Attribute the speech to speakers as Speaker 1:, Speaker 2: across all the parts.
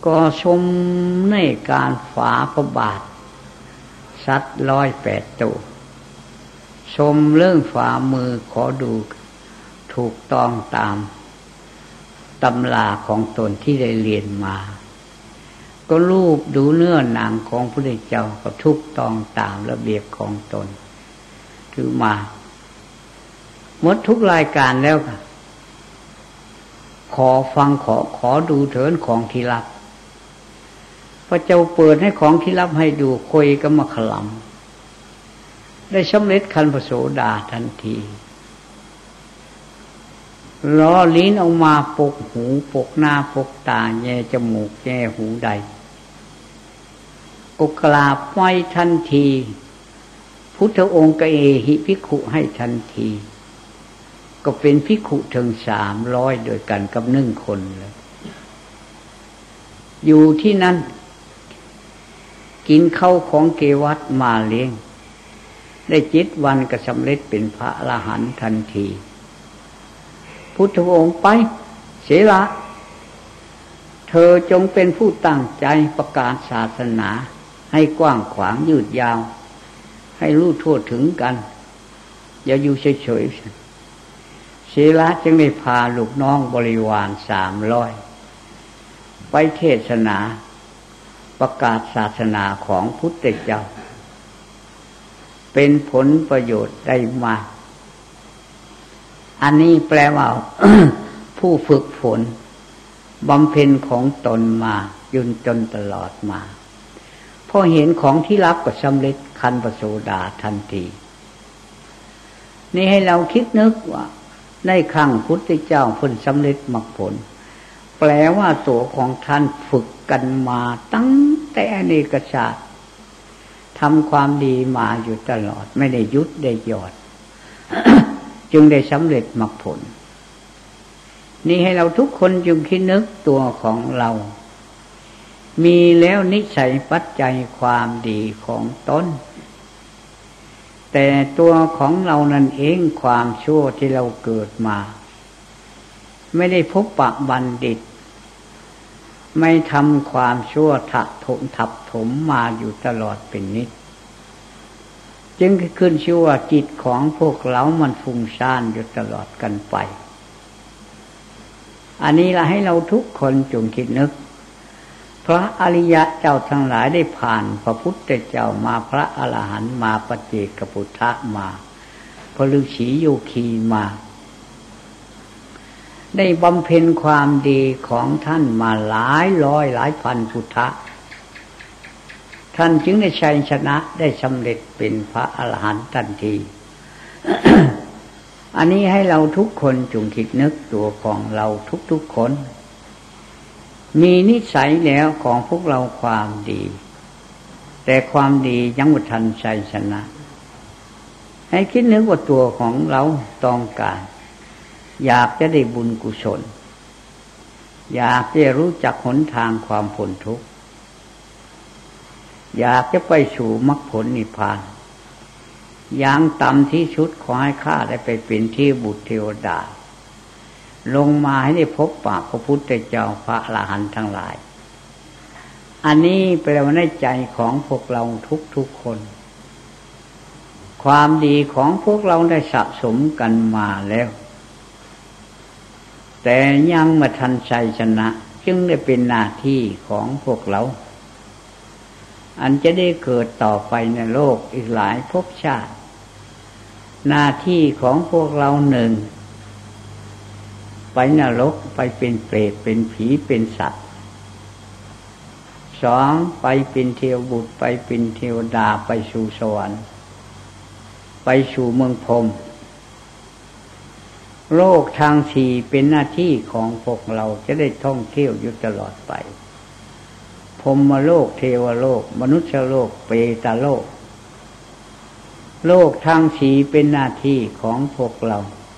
Speaker 1: ก็ชมในการฝาพระบาทสัตว์108 ตัวชมเรื่องฝ่ามือขอดูถูกต้องตามตำราของตนที่ได้เรียนมาก็รูปดูเนื้อหนังของพระพุทธเจ้าก็ถูกต้องตามระเบียบของตนถือมาหมดทุกรายการแล้วค่ะขอฟังขอดูเถิดของที่ลับพระเจ้าเปิดให้ของที่ลับให้ดูคุยก็มาขลำได้สำเร็จขั้นพระโสดาทันทีล้อลิ้นออกมาปกหูปกหน้าปกตาแย่จมูกแย่หูใดก็กราบไหว้ทันทีพุทธองค์ก็เอหิภิกขุให้ทันทีก็เป็นภิกขุถึง300โดยกันกับ1 คนเลยอยู่ที่นั้นกินข้าวของเกวัฏมาเลี้ยงได้7 วันก็สำเร็จเป็นพระอรหันต์ทันทีพุทธองค์ไปเสละเธอจงเป็นผู้ตั้งใจประกาศศาสนาให้กว้างขวางยืดยาวให้รู้ทั่วถึงกันอย่าอยู่เฉยๆเสละจึงได้พาลูกน้องบริวาร300ไปเทศนาประกาศศาสนาของพุทธเจ้าเป็นผลประโยชน์ได้มากอันนี้แปลว่า ผู้ฝึกฝนบำเพ็ญของตนมาจนตลอดมาพอเห็นของที่ลับก็สำเร็จขั้นพระโสดาทันทีนี่ให้เราคิดนึกว่าในครั้งพุทธเจ้าเพิ่นสำเร็จมรรคผลแปลว่าตัวของท่านฝึกกันมาตั้งแต่อเนกชาติทำความดีมาอยู่ตลอดไม่ได้ยุดได้หย่อน จึงได้สำเร็จมรรคผลนี่ให้เราทุกคนจงคิดนึกตัวของเรามีแล้วนิสัยปัจจัยความดีของตนแต่ตัวของเรานั่นเองความชั่วที่เราเกิดมาไม่ได้พบปะบัณฑิตไม่ทำความชั่วทับถมมาอยู่ตลอดเป็นนิจจึงขึ้นชื่อว่าจิตของพวกเรามันฟุ้งซ่านอยู่ตลอดกันไปอันนี้ละให้เราทุกคนจงคิดนึกพระอริยะเจ้าทั้งหลายได้ผ่านพระพุทธเจ้ามาพระอรหันต์มาปัจเจกพุทธะมาพระฤาษีโยคีมาได้บำเพ็ญความดีของท่านมาหลายร้อยหลายพันพุทธะท่านจึงได้ชัยชนะได้สำเร็จเป็นพระอรหันต์ทันที อันนี้ให้เราทุกคนจงคิดนึกตัวของเราทุกๆคนมีนิสัยแล้วของพวกเราความดีแต่ความดียังไม่ทันชัยชนะให้คิดนึกว่าตัวของเราต้องการอยากจะได้บุญกุศลอยากจะรู้จักหนทางความพ้นทุกข์อยากจะไปสู่มรรคผลนิพพานอย่างต่ำที่สุดขอให้ข้าได้ไปเป็นที่บุตรเทวดาลงมาให้ได้พบปะพระพุทธเจ้าพระอรหันต์ทั้งหลายอันนี้แปลว่าในใจของพวกเราทุกๆคนความดีของพวกเราได้สะสมกันมาแล้วแต่ยังไม่ทันชัยชนะจึงได้เป็นหน้าที่ของพวกเราอันจะได้เกิดต่อไปในโลกอีกหลายภพชาติหน้าที่ของพวกเรา1ไปนรกไปเป็นเปรตเป็นผีเป็นสัตว์2ไปเป็นเทวบุตรไปเป็นเทวดาไปสู่สวรรค์ไปสู่เมืองพรหมโลกทาง4เป็นหน้าที่ของพวกเราจะได้ท่องเที่ยวอยู่ตลอดไปพรหมโลกเทวโลกมนุษยโลกเปตโลกโลกทาง4เป็นหน้าที่ของพวกเรา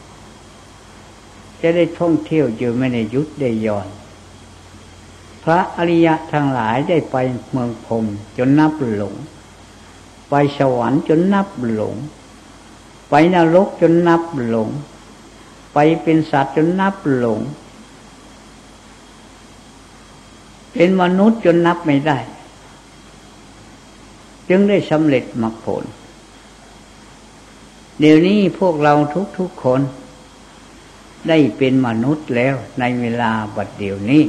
Speaker 1: จะได้ท่องเที่ยวอยู่ไม่ได้หยุดได้หย่อนพระอริยะทั้งหลายได้ไปเมืองพรหมจนนับหลงไปสวรรค์จนนับหลงไปนรกจนนับหลงไปเป็นสัตว์จนนับหลงเป็นมนุษย์จนนับไม่ได้จึงได้สำเร็จมรรคผลเดี๋ยวนี้พวกเราทุกๆคนได้เป็นมนุษย์แล้วในเวลาบัดเดี๋ยวนี้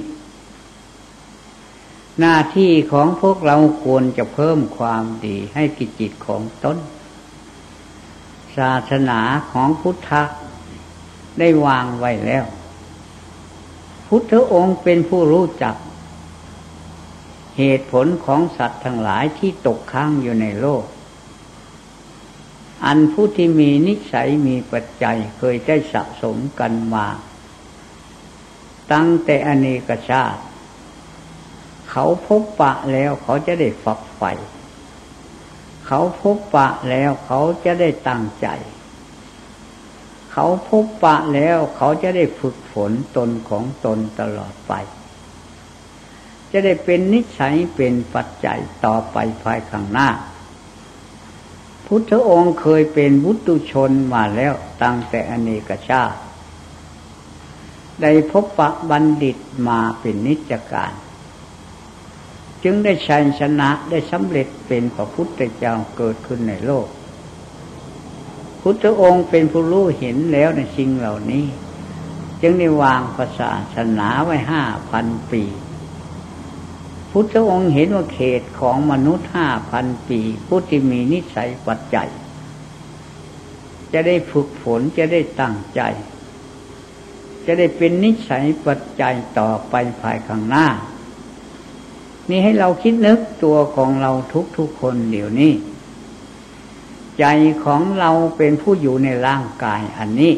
Speaker 1: หน้าที่ของพวกเราควรจะเพิ่มความดีให้กิจจิตของตนศาสนาของพุทธะได้วางไว้แล้วพุทธองค์เป็นผู้รู้จักเหตุผลของสัตว์ทั้งหลายที่ตกค้างอยู่ในโลกอันผู้ที่มีนิสัยมีปัจจัยเคยได้สะสมกันมาตั้งแต่อเนกชาติเขาพบปะแล้วเขาจะได้ฝักใฝ่เขาพบปะแล้วเขาจะได้ตั้งใจเขาพบปะแล้วเขาจะได้ฝึกฝนตนของตนตลอดไปจะได้เป็นนิสัยเป็นปัจจัยต่อไปภายข้างหน้าพุทธองค์เคยเป็นบุตุชนมาแล้วตั้งแต่อเนกชาติได้พบปะบัณฑิตมาเป็นนิจการจึงได้ชัยชนะได้สำเร็จเป็นพระพุทธเจ้าเกิดขึ้นในโลกพุทธองค์เป็นผู้รู้เห็นแล้วในสิ่งเหล่านี้จึงได้วางศาสนาไว้ 5,000 ปีพุทธองค์เห็นว่าเขตของมนุษย์ 5,000 ปีผู้ที่มีนิสัยปัจจัยจะได้ฝึกฝนจะได้ตั้งใจจะได้เป็นนิสัยปัจจัยต่อไปภายข้างหน้านี่ให้เราคิดนึกตัวของเราทุกๆคนเดี๋ยวนี้ใจของเราเป็นผู้อยู่ในร่างกายอันนี้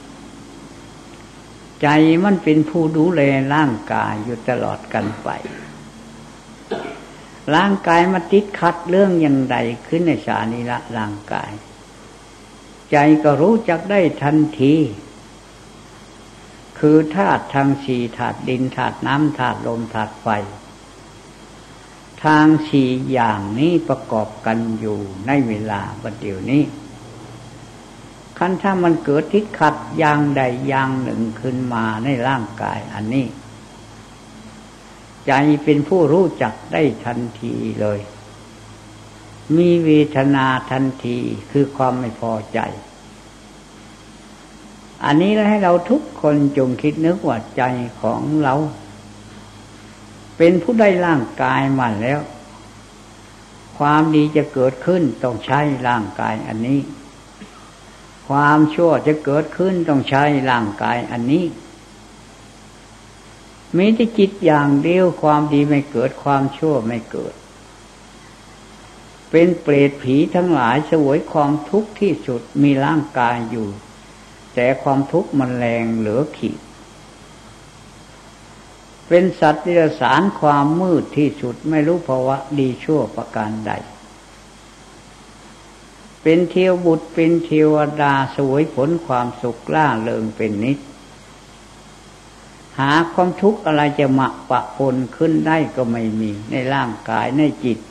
Speaker 1: ใจมันเป็นผู้ดูแลร่างกายอยู่ตลอดกันไปร่างกายมาติดขัดเรื่องอย่างใดขึ้นในสารีระร่างกายใจก็รู้จักได้ทันทีคือธาตุทั้งสี่ธาตุดินธาตุน้ำธาตุลมธาตุไฟทางสี่อย่างนี้ประกอบกันอยู่ในเวลาบัดเดี๋ยวนี้คันถ้ามันเกิดติดขัดอย่างใดอย่างหนึ่งขึ้นมาในร่างกายอันนี้ใจเป็นผู้รู้จักได้ทันทีเลยมีเวทนาทันทีคือความไม่พอใจอันนี้แล้วให้เราทุกคนจงคิดนึกว่าใจของเราเป็นผู้ได้ร่างกายมาแล้วความดีจะเกิดขึ้นต้องใช้ร่างกายอันนี้ความชั่วจะเกิดขึ้นต้องใช้ร่างกายอันนี้มีแต่จิตอย่างเดียวความดีไม่เกิดความชั่วไม่เกิดเป็นเปรตผีทั้งหลายเสวยความทุกข์ที่สุดมีร่างกายอยู่แต่ความทุกข์มันแรงเหลือขีดเป็นสัตว์นิรสารความมืดที่สุดไม่รู้ภาวะดีชั่วประการใดเป็นเทวบุตรเป็นเทวดาเสวยผลความสุขล่าเริงเป็นนิจหาความทุกข์อะไรจะมาปะปนขึ้นได้ก็ไม่มีในร่างกายในจิต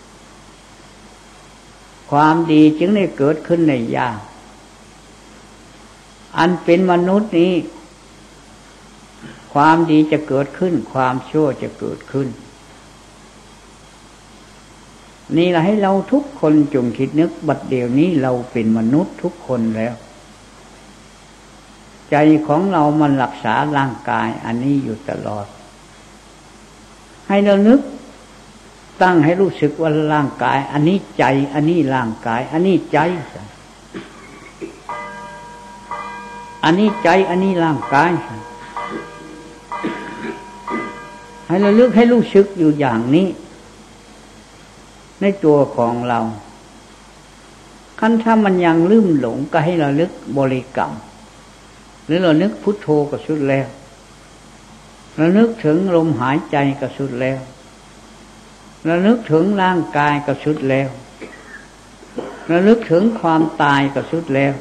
Speaker 1: ความดีจึงได้เกิดขึ้นในยากอันเป็นมนุษย์นี้ความดีจะเกิดขึ้นความชั่วจะเกิดขึ้นนี่แหละให้เราทุกคนจงคิดนึกบัดเดี๋ยวนี้เราเป็นมนุษย์ทุกคนแล้วใจของเรามันรักษาร่างกายอันนี้อยู่ตลอดให้เรานึกตั้งให้รู้สึกว่าร่างกายอันนี้ใจอันนี้ร่างกายอันนี้ใจอันนี้ใจอันนี้ร่างกายให้เราลึกให้รู้สึกอยู่อย่างนี้ในตัวของเราคันถ้ามันยังลืมหลงก็ให้เราลึกบริกรรมหรือเรานึกพุทโธก็สุดแล้วเรานึกถึงลมหายใจก็สุดแล้วเรานึกถึงร่างกายก็สุดแล้วเรานึกถึงความตายก็สุดแล้ว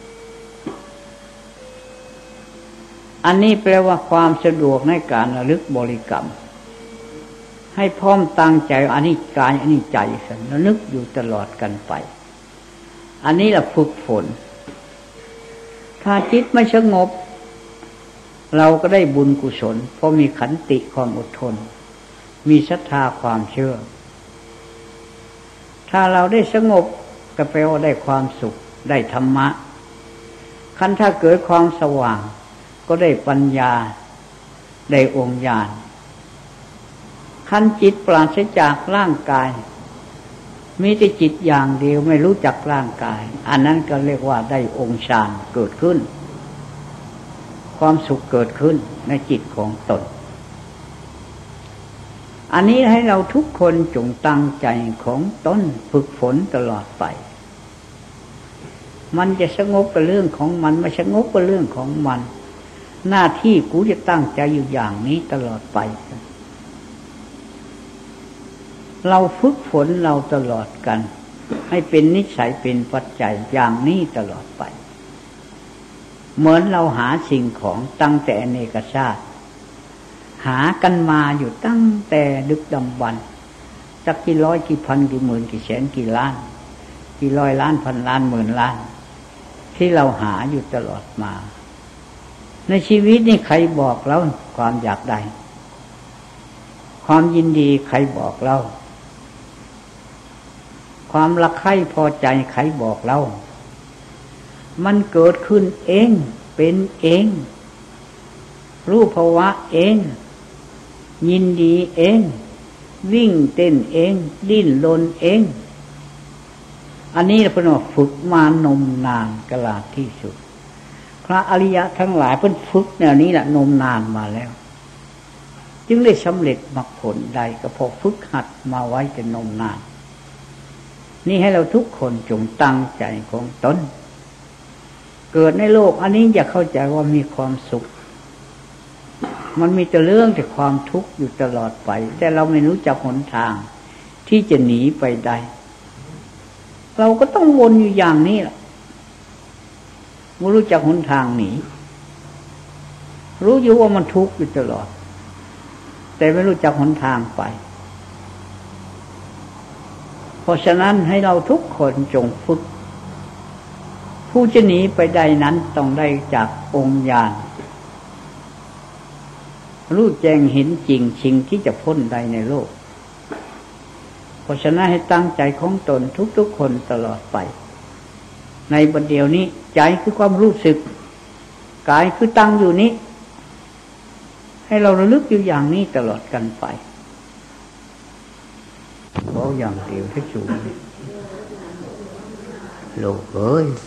Speaker 1: อันนี้แปลว่าความสะดวกในการระลึกบริกรรมให้พร้อมตั้งใจอันนี้กายอันนี้ใจระลึกอยู่ตลอดกันไปอันนี้เราฝึกฝนถ้าจิตไม่สงบเราก็ได้บุญกุศลเพราะมีขันติความอดทนมีศรัทธาความเชื่อถ้าเราได้สงบก็แปลว่าได้ความสุขได้ธรรมะคันถ้าเกิดความสว่างก็ได้ปัญญาได้องค์ญาณคันจิตปราศจากร่างกายมีแต่จิตอย่างเดียวไม่รู้จักร่างกายอันนั้นก็เรียกว่าได้องค์ฌานเกิดขึ้นความสุขเกิดขึ้นในจิตของตนอันนี้ให้เราทุกคนจงตั้งใจของตนฝึกฝนตลอดไปมันจะสงบกับเรื่องของมันไม่สงบกับเรื่องของมันหน้าที่กูจะตั้งใจอยู่อย่างนี้ตลอดไปเราฝึกฝนเราตลอดกันให้เป็นนิสัยเป็นปัจจัยอย่างนี้ตลอดไปเหมือนเราหาสิ่งของตั้งแต่อเนกชาติหากันมาอยู่ตั้งแต่ดึกดำบรรพ์สักกี่ร้อยกี่พันกี่หมื่นกี่แสนกี่ล้านกี่ร้อยล้านพันล้านหมื่นล้านที่เราหาอยู่ตลอดมาในชีวิตนี่ใครบอกเราความอยากได้ความยินดีใครบอกเราความรักใคร่พอใจใครบอกเรามันเกิดขึ้นเองเป็นเองรู้ภาวะเองยินดีเองวิ่งเต้นเองดิ้นรนเองอันนี้เราเพิ่นว่าฝึกมานมนานกลาดที่สุดพระอริยะทั้งหลายเพิ่นฝึกแนวนี้แหละนมนานมาแล้วจึงได้สำเร็จมรรคผลใดก็เพราะฝึกหัดมาไว้แต่นมนานนี่ให้เราทุกคนจงตั้งใจของตนเกิดในโลกอันนี้อย่าเข้าใจว่ามีความสุขมันมีแต่เรื่องแต่ความทุกข์อยู่ตลอดไปแต่เราไม่รู้จักหนทางที่จะหนีไปได้เราก็ต้องวนอยู่อย่างนี้แหละไม่รู้จักหนทางหนีรู้อยู่ว่ามันทุกข์อยู่ตลอดแต่ไม่รู้จักหนทางไปเพราะฉะนั้นให้เราทุกคนจงฝึกผู้จะหนีไปได้นั้นต้องได้จากองค์ญาณรู้แจ้งเห็นจริงสิ่งที่จะพ้นใดในโลกเพราะฉะนั้นให้ตั้งใจของตนทุกๆคนตลอดไปในบัดเดี๋ยวนี้ใจคือความรู้สึกกายคือตั้งอยู่นี้ให้เราระลึกอยู่อย่างนี้ตลอดกันไปเพราะอย่างเดียวที่สูงโลกเอ้ย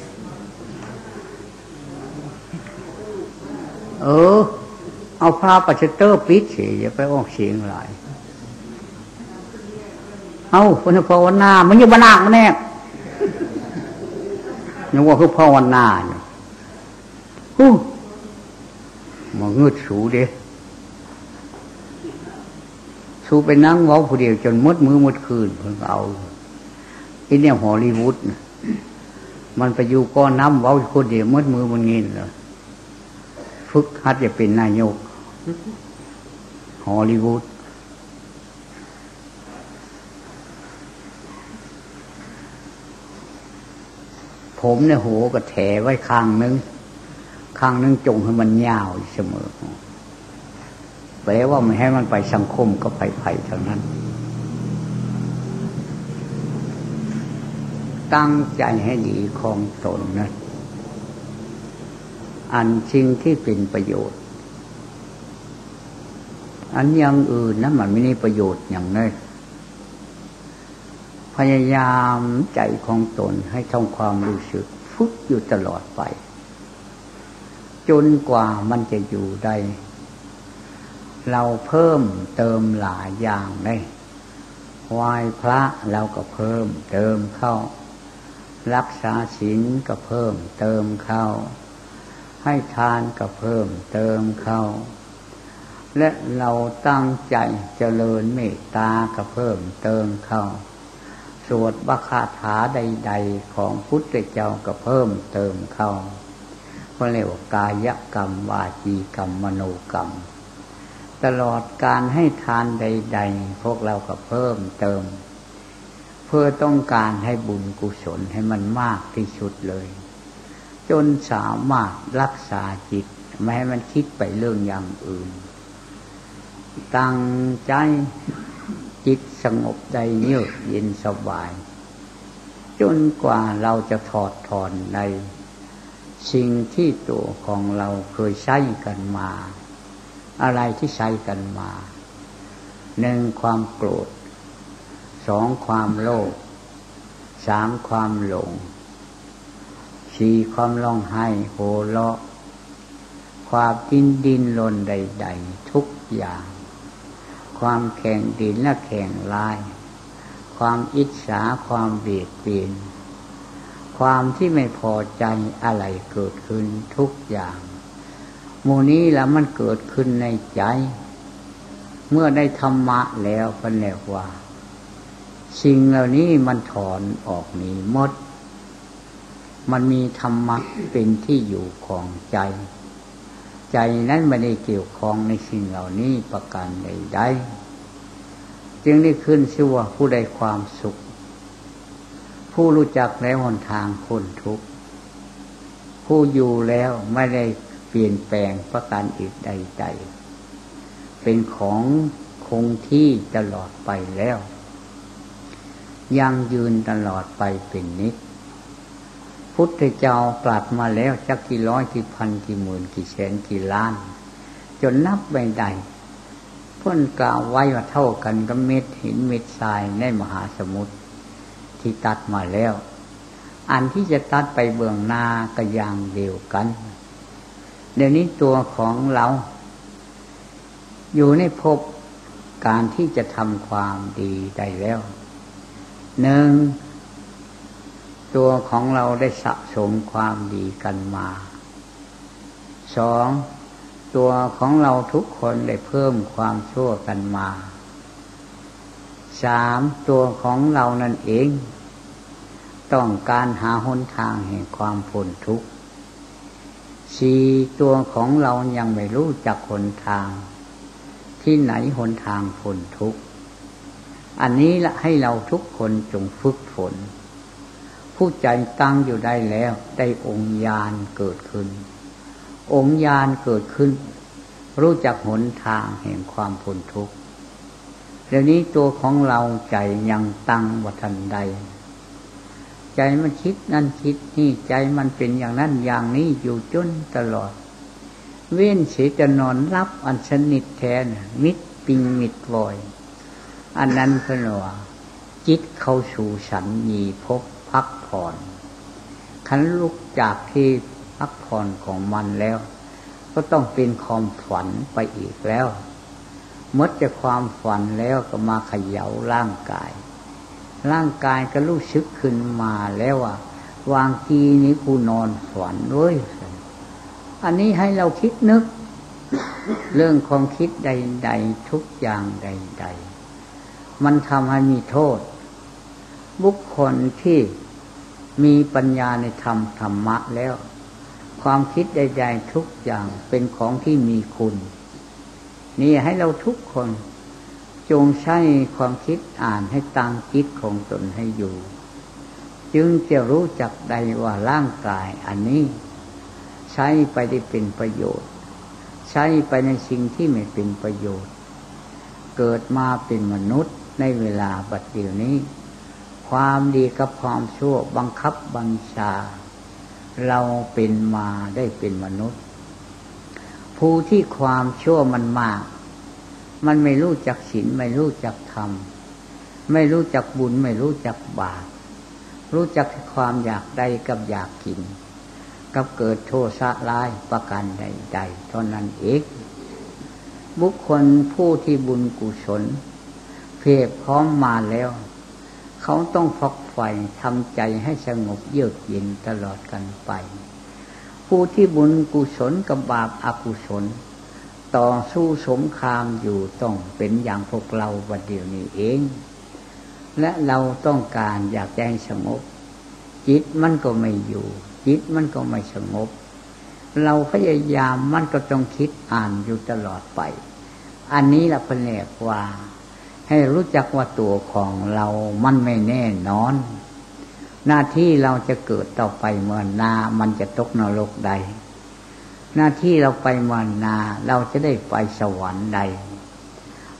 Speaker 1: เอาผ้าปัจเจเตอร์ปิดเสียอย่าไปออกเสียงหลายเอาคนภาวนามันอยู่บ้านนากมันแน่ยังว่าคือภาวนาอยู่มันงึดสูเด้สูไปนั่งเว้าผู้เดียวจนมดมือมดคืนเพิ่งเอาไอ้เนี่ยฮอลลีวูดมันไปอยู่ก้อนน้ำเว้าคนเดียวมดมือมันเงินเลยฝึกหัดจะเป็นนายกฮอลลีวูดผมเนี่ยโหก็แถไว้ข้างนึงจงให้มันยาวเสมอแปลว่าไม่ให้มันไปสังคมก็ไผ่ๆทางนั้นตั้งใจให้ดีของตนนะอันสิ่งที่เป็นประโยชน์อันอย่างอื่นนะมันไม่มีประโยชน์อย่างนั้นพยายามใจของตนให้ทำความรู้สึกฝึกอยู่ตลอดไปจนกว่ามันจะอยู่ได้เราเพิ่มเติมหลายอย่างได้ไหว้พระเราก็เพิ่มเติมเข้ารักษาศีลก็เพิ่มเติมเข้าให้ทานก็เพิ่มเติมเข้าและเราตั้งใจเจริญเมตตาก็เพิ่มเติมเข้าสวดบคาถาใดๆของพุทธเจ้าก็เพิ่มเติมเข้าเพราะเรียกว่ากายกรรมวาจีกรรมมโนกรรมตลอดการให้ทานใดๆพวกเราก็เพิ่มเติมเพื่อต้องการให้บุญกุศลให้มันมากที่สุดเลยจนสามารถรักษาจิตไม่ให้มันคิดไปเรื่องอย่างอื่นตั้งใจจิตสงบได้เยือกเย็นสบายจนกว่าเราจะถอดถอนในสิ่งที่ตัวของเราเคยใช้กันมาอะไรที่ใช้กันมา1ความโกรธ2ความโลภ3ความหลง4ความร้องไห้โห่ร้องความดิ้นรนใดๆทุกอย่างความแข่งดินและแข่งลายความอิจฉาความเบียดเบียนความที่ไม่พอใจอะไรเกิดขึ้นทุกอย่างหมู่นี้แล้วมันเกิดขึ้นในใจเมื่อได้ธรรมะแล้วก็เรียกว่าสิ่งเหล่านี้มันถอนออกหนีหมดมันมีธรรมะเป็นที่อยู่ของใจใจนั้นไม่ได้เกี่ยวข้องในสิ่งเหล่านี้ประการใดๆจึงได้ขึ้นชื่อว่าผู้ใดความสุขผู้รู้จักแล้วหนทางพ้นทุกข์ผู้อยู่แล้วไม่ได้เปลี่ยนแปลงประการอีกใดๆเป็นของคงที่ตลอดไปแล้วยั่งยืนตลอดไปเป็นนิจพุทธเจ้าตรัสมาแล้วจักกี่ร้อยกี่พันกี่หมื่นกี่แสนกี่ล้านจนนับไม่ได้เพิ่นกล่าวไว้ว่าเท่ากันกับเม็ดหินเม็ดทรายในมหาสมุทรที่ตัดมาแล้วอันที่จะตัดไปเบื้องหน้าก็อย่างเดียวกันเดี๋ยวนี้ตัวของเราอยู่ในภพการที่จะทำความดีได้แล้ว1ตัวของเราได้สะสมความดีกันมา2ตัวของเราทุกคนได้เพิ่มความชั่วกันมา3ตัวของเรานั่นเองต้องการหาหนทางแห่งความพ้นทุกข์4ตัวของเรายังไม่รู้จักหนทางที่ไหนหนทางพ้นทุกข์อันนี้ละให้เราทุกคนจงฝึกฝนผู้ใจตั้งอยู่ได้แล้วได้องค์ญาณเกิดขึ้นองค์ญาณเกิดขึ้นรู้จักหนทางแห่งความพ้นทุกข์เดี๋ยวนี้ตัวของเราใจยังตั้งบ่ทันใดใจมันคิดนั่นคิดนี่ใจมันเป็นอย่างนั้นอย่างนี้อยู่จนตลอดเว้นเสียจะนอนรับอันสนิทแท้มิตรปิงมิตรวอยอันนั้นเพิ่นว่าจิตเข้าสู่สัญญีภพพักผ่อนคันลุกจากที่พักผ่อนของมันแล้วก็ต้องเป็นความฝันไปอีกแล้วหมดจากความฝันแล้วก็มาเขย่าร่างกายก็รู้สึกขึ้นมาแล้วว่าวางกีนี้กูนอนฝันเว้ยอันนี้ให้เราคิดนึกเรื่องความคิดใดๆทุกอย่างใดๆมันทำให้มีโทษบุคคลที่มีปัญญาในธรรมะแล้วความคิดใดๆทุกอย่างเป็นของที่มีคุณนี่ให้เราทุกคนจงใช้ความคิดอ่านให้ตั้งจิตของตนให้อยู่จึงจะรู้จักได้ว่าร่างกายอันนี้ใช้ไปได้เป็นประโยชน์ใช้ไปในสิ่งที่ไม่เป็นประโยชน์เกิดมาเป็นมนุษย์ในเวลาบัดเดี๋ยวนี้ความดีกับความชั่วบังคับบัญชาเราเป็นมาได้เป็นมนุษย์ผู้ที่ความชั่วมันมากมันไม่รู้จักศีลไม่รู้จักธรรมไม่รู้จักบุญไม่รู้จักบาปรู้จักความอยากได้กับอยากกินกับเกิดโทสะร้ายประการใดๆเท่านั้นเองบุคคลผู้ที่บุญกุศลเพียบพร้อมมาแล้วเขาต้องฝักใฝ่ทำใจให้สงบเยือกเย็นตลอดกันไปผู้ที่บุญกุศลกับบาปอกุศลต่อสู้สงครามอยู่ต้องเป็นอย่างพวกเราวันเดียวนี้เองและเราต้องการอยากให้สงบจิตมันก็ไม่อยู่จิตมันก็ไม่สงบเราพยายามมันก็ต้องคิดอ่านอยู่ตลอดไปอันนี้ละเรียกว่าให้รู้จักว่าตัวของเรามันไม่แน่นอนหน้าที่เราจะเกิดต่อไปเมื่อนามันจะตกนรกใดหน้าที่เราไปเมื่อนาเราจะได้ไปสวรรค์ใด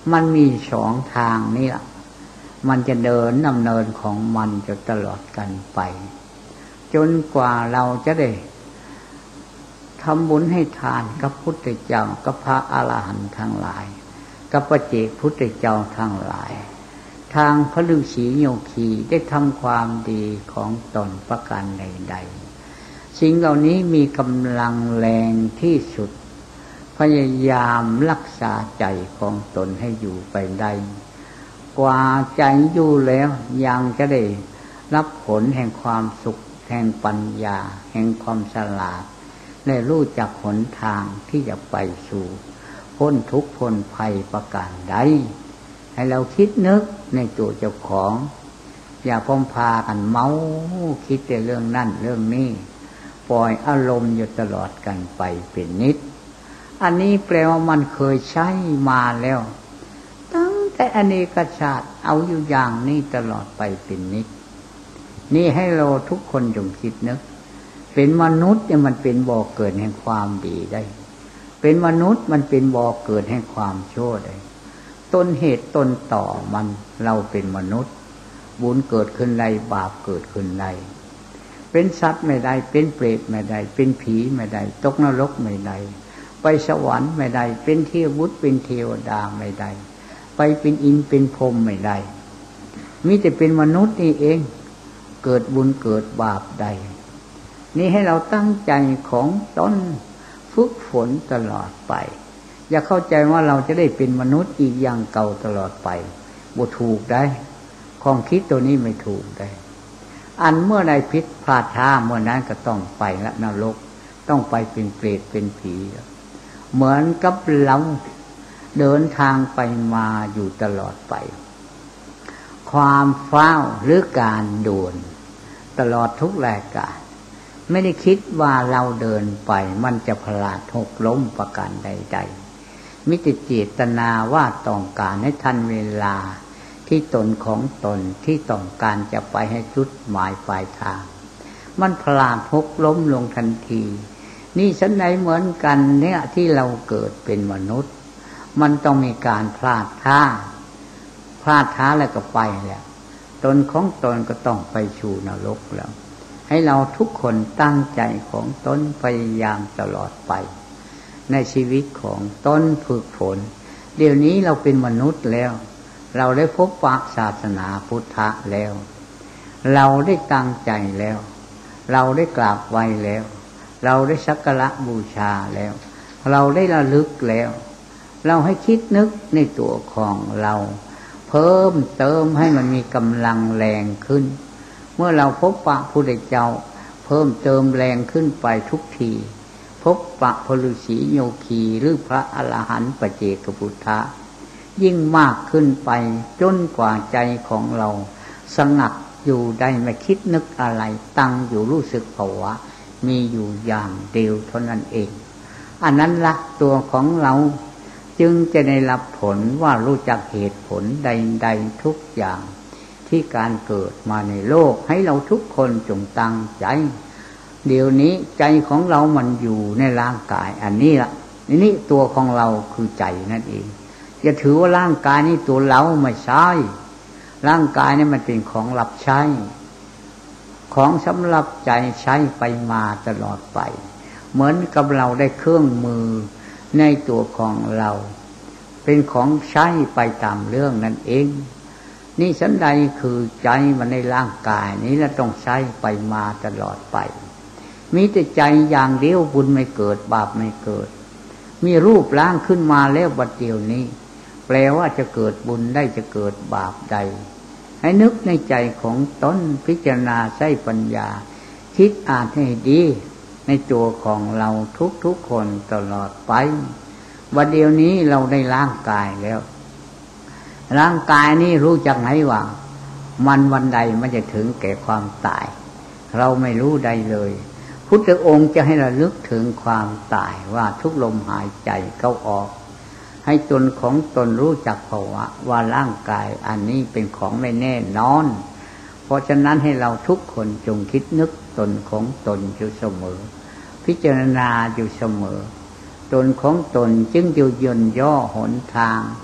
Speaker 1: มันมีสองทางนี่แหละมันจะเดินดำเนินของมันจะตลอดกันไปจนกว่าเราจะได้ทำบุญให้ทานกับพุทธเจ้ากับพระอรหันต์ทั้งหลายกับพระเจ้าพุทธเจ้าทั้งหลายทางพระฤาษีโยคีได้ทำความดีของตนประการใดๆสิ่งเหล่านี้มีกำลังแรงที่สุดพยายามรักษาใจของตนให้อยู่ไปได้กว่าใจอยู่แล้วยังจะได้รับผลแห่งความสุขแห่งปัญญาแห่งความฉลาดได้รู้จักหนทางที่จะไปสู่พ้นทุกข์พ้นภัยประการใดให้เราคิดนึกในตัวเจ้าของอย่าพพากันเมาคิดแต่เรื่องนั่นเรื่องนี้ปล่อยอารมณ์อยู่ตลอดกันไปเป็นนิดอันนี้แปลว่ามันเคยใช้มาแล้วตั้งแต่อเนกชาติเอาอยู่อย่างนี้ตลอดไปเป็นนิดนี่ให้เราทุกคนจงคิดนึกเป็นมนุษย์เนี่ยมันเป็นบ่อเกิดแห่งความดีได้เป็นมนุษย์มันเป็นบ่อเกิดแห่งความชั่วได้ต้นเหตุต้นต่อมันเราเป็นมนุษย์บุญเกิดขึ้นใดบาปเกิดขึ้นใดเป็นสัตว์ไม่ได้เป็นเปรตไม่ได้เป็นผีไม่ได้ตกนรกไม่ได้ไปสวรรค์ไม่ได้เป็นเทพบุตรเป็นเทวดาไม่ได้ไปเป็นอินทร์เป็นพรหมไม่ได้มีแต่เป็นมนุษย์นี่เองเกิดบุญเกิดบาปใดนี่ให้เราตั้งใจของตนฝึกฝนตลอดไปอย่าเข้าใจว่าเราจะได้เป็นมนุษย์อีกอย่างเก่าตลอดไปบ่ถูกได้ความคิดตัวนี้ไม่ถูกได้อันเมื่อใดผิดพลาดท่าเมื่อนั้นก็ต้องไปละนรกต้องไปเป็นเปรตเป็นผีเหมือนกับเราเดินทางไปมาอยู่ตลอดไปความเฝ้าหรือการด่วนตลอดทุกรายการไม่ได้คิดว่าเราเดินไปมันจะพลาดหกล้มประการใดๆมิติเจตนาว่าต้องการให้ทันเวลาที่ตนของตนที่ต้องการจะไปให้จุดหมายปลายทางมันพลาดหกล้มลงทันทีนี่ฉันไหนเหมือนกันเนี่ยที่เราเกิดเป็นมนุษย์มันต้องมีการพลาดท่าแล้วก็ไปแล้วตนของตนก็ต้องไปสู่นรกแล้วให้เราทุกคนตั้งใจของตนพยายามตลอดไปในชีวิตของตนฝึกฝนเดี๋ยวนี้เราเป็นมนุษย์แล้วเราได้พบปะศาสนาพุทธะแล้วเราได้ตั้งใจแล้วเราได้กราบไหว้แล้วเราได้สักการะบูชาแล้วเราได้ระลึกแล้วเราให้คิดนึกในตัวของเราเพิ่มเติมให้มันมีกำลังแรงขึ้นเมื่อเราพบปะพระพุทธเจ้าเพิ่มเติมแรงขึ้นไปทุกทีพบปะพระฤาษีโยคีหรือพระอรหันต์ปัจเจกพุทธะยิ่งมากขึ้นไปจนกว่าใจของเราสงัดอยู่ได้ไม่คิดนึกอะไรตั้งอยู่รู้สึกภาวะมีอยู่อย่างเดียวเท่านั้นเองอันนั้นละตัวของเราจึงจะได้รับผลว่ารู้จักเหตุผลใดๆทุกอย่างที่การเกิดมาในโลกให้เราทุกคนจงตั้งใจเดี๋ยวนี้ใจของเรามันอยู่ในร่างกายอันนี้ละนี่ตัวของเราคือใจนั่นเองอย่าถือว่าร่างกายนี้ตัวเราไม่ใช่ร่างกายนี่มันเป็นของรับใช้ของสำหรับใจใช้ไปมาตลอดไปเหมือนกับเราได้เครื่องมือในตัวของเราเป็นของใช้ไปตามเรื่องนั่นเองนี่ฉันใดคือใจมันในร่างกายนี้แล้วต้องใช้ไปมาตลอดไปมีแต่ใจอย่างเดียวบุญไม่เกิดบาปไม่เกิดมีรูปร่างขึ้นมาแล้วบัดเดียวนี้แปลว่าจะเกิดบุญได้จะเกิดบาปใดให้นึกในใจของตนพิจารณาใช้ปัญญาคิดอ่านให้ดีในตัวของเราทุกๆคนตลอดไปวันเดียวนี้เราได้ร่างกายแล้วร่างกายนี้รู้จักไหนว่ามันวันใดมันจะถึงแก่ความตายเราไม่รู้ใดเลยพุทธองค์จะให้ระลึกถึงความตายว่าทุกลมหายใจเข้าออกให้ตนของตนรู้จักภาวะว่าร่างกายอันนี้เป็นของไม่แน่นอนเพราะฉะนั้นให้เราทุกคนจงคิดนึกตนของตนอยู่เสมอพิจารณาอยู่เสมอตนของตนจึงอยู่ย่นย่อหนทาง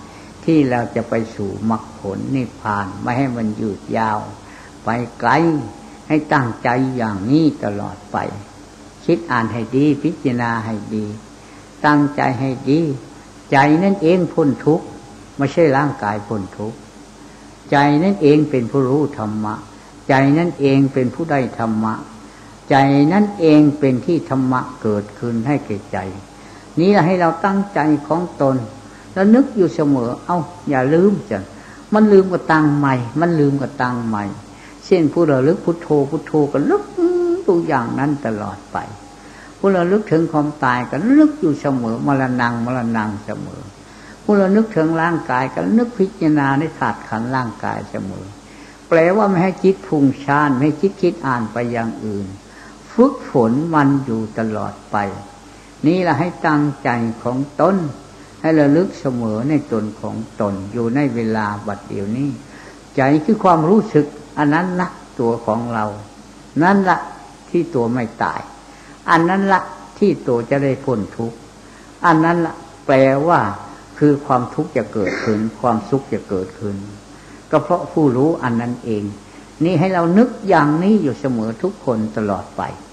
Speaker 1: ที่เราจะไปสู่มรรคผลนิพพานไม่ให้มันยืดยาวไปไกลให้ตั้งใจอย่างนี้ตลอดไปคิดอ่านให้ดีพิจารณาให้ดีตั้งใจให้ดีใจนั่นเองพ้นทุกข์ไม่ใช่ร่างกายพ้นทุกข์ใจนั่นเองเป็นผู้รู้ธรรมะใจนั่นเองเป็นผู้ได้ธรรมะใจนั่นเองเป็นที่ธรรมะเกิดขึ้นให้แก่ใจนี้แหละให้เราตั้งใจของตนแล้วนึกอยู่เสมออย่าลืมจ้ะมันลืมก็ตั้งใหม่มันลืมก็ตั้งใหม่เช่นผู้ระลึกพุทโธพุทโธก็ลึกตัวอย่างนั้นตลอดไปผู้ระลึกถึงความตายก็นึกอยู่เสมอมรณังเสมอผู้ระลึกถึงร่างกายก็นึกพิจารณาในธาตุขันธ์ร่างกายเสมอแปลว่าไม่ให้จิตฟุ้งซ่านไม่ให้จิตคิดอ่านไปอย่างอื่นฝึกฝนมันอยู่ตลอดไปนี่แหละให้ตั้งใจของตนให้ระลึกเสมอในตนของตนอยู่ในเวลาบัดเดี๋ยวนี้ใจคือความรู้สึกอันนั้นละตัวของเรานั่นละที่ตัวไม่ตายอันนั้นละที่ตัวจะได้พ้นทุกข์อันนั้นละแปลว่าคือความทุกข์จะเกิดขึ้นความสุขจะเกิดขึ้นก็เพราะผู้รู้อันนั้นเองนี่ให้เรานึกอย่างนี้อยู่เสมอทุกคนตลอดไป